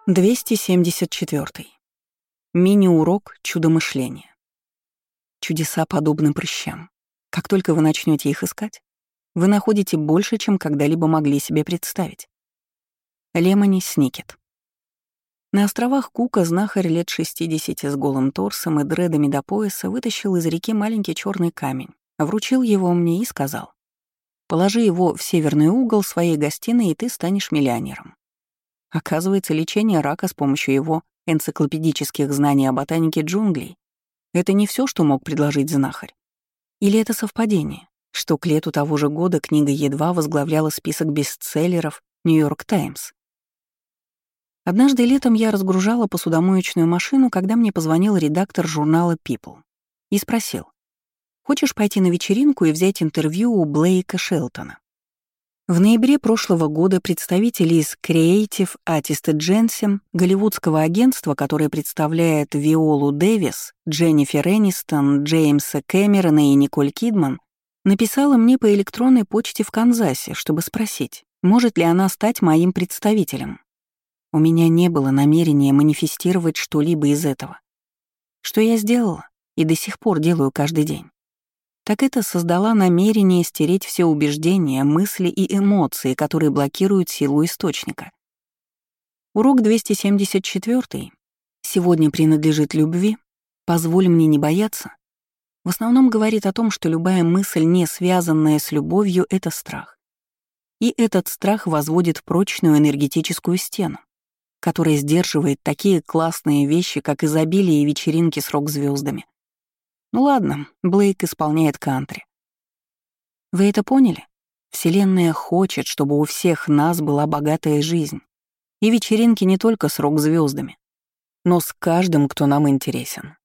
274. Мини-урок чудомышления. Чудеса подобны прыщам. Как только вы начнете их искать, вы находите больше, чем когда-либо могли себе представить. Лемони Сникет. На островах Кука знахарь лет 60 с голым торсом и дредами до пояса вытащил из реки маленький черный камень, вручил его мне и сказал: «Положи его в северный угол своей гостиной, и ты станешь миллионером». Оказывается, лечение рака с помощью его энциклопедических знаний о ботанике джунглей — это не все, что мог предложить знахарь. Или это совпадение, что к лету того же года книга едва возглавляла список бестселлеров «Нью-Йорк Таймс». Однажды летом я разгружала посудомоечную машину, когда мне позвонил редактор журнала People и спросил: «Хочешь пойти на вечеринку и взять интервью у Блейка Шелтона?» В ноябре прошлого года представители из Creative Artist Agency, голливудского агентства, которое представляет Виолу Дэвис, Дженнифер Энистон, Джеймса Кэмерона и Николь Кидман, написала мне по электронной почте в Канзасе, чтобы спросить, может ли она стать моим представителем. У меня не было намерения манифестировать что-либо из этого. Что я сделала и до сих пор делаю каждый день, так это создала намерение стереть все убеждения, мысли и эмоции, которые блокируют силу источника. Урок 274 «Сегодня принадлежит любви. Позволь мне не бояться» в основном говорит о том, что любая мысль, не связанная с любовью, — это страх. И этот страх возводит прочную энергетическую стену, которая сдерживает такие классные вещи, как изобилие и вечеринки с рок-звездами. Ну ладно, Блейк исполняет кантри. Вы это поняли? Вселенная хочет, чтобы у всех нас была богатая жизнь. И вечеринки не только с рок-звездами, но с каждым, кто нам интересен.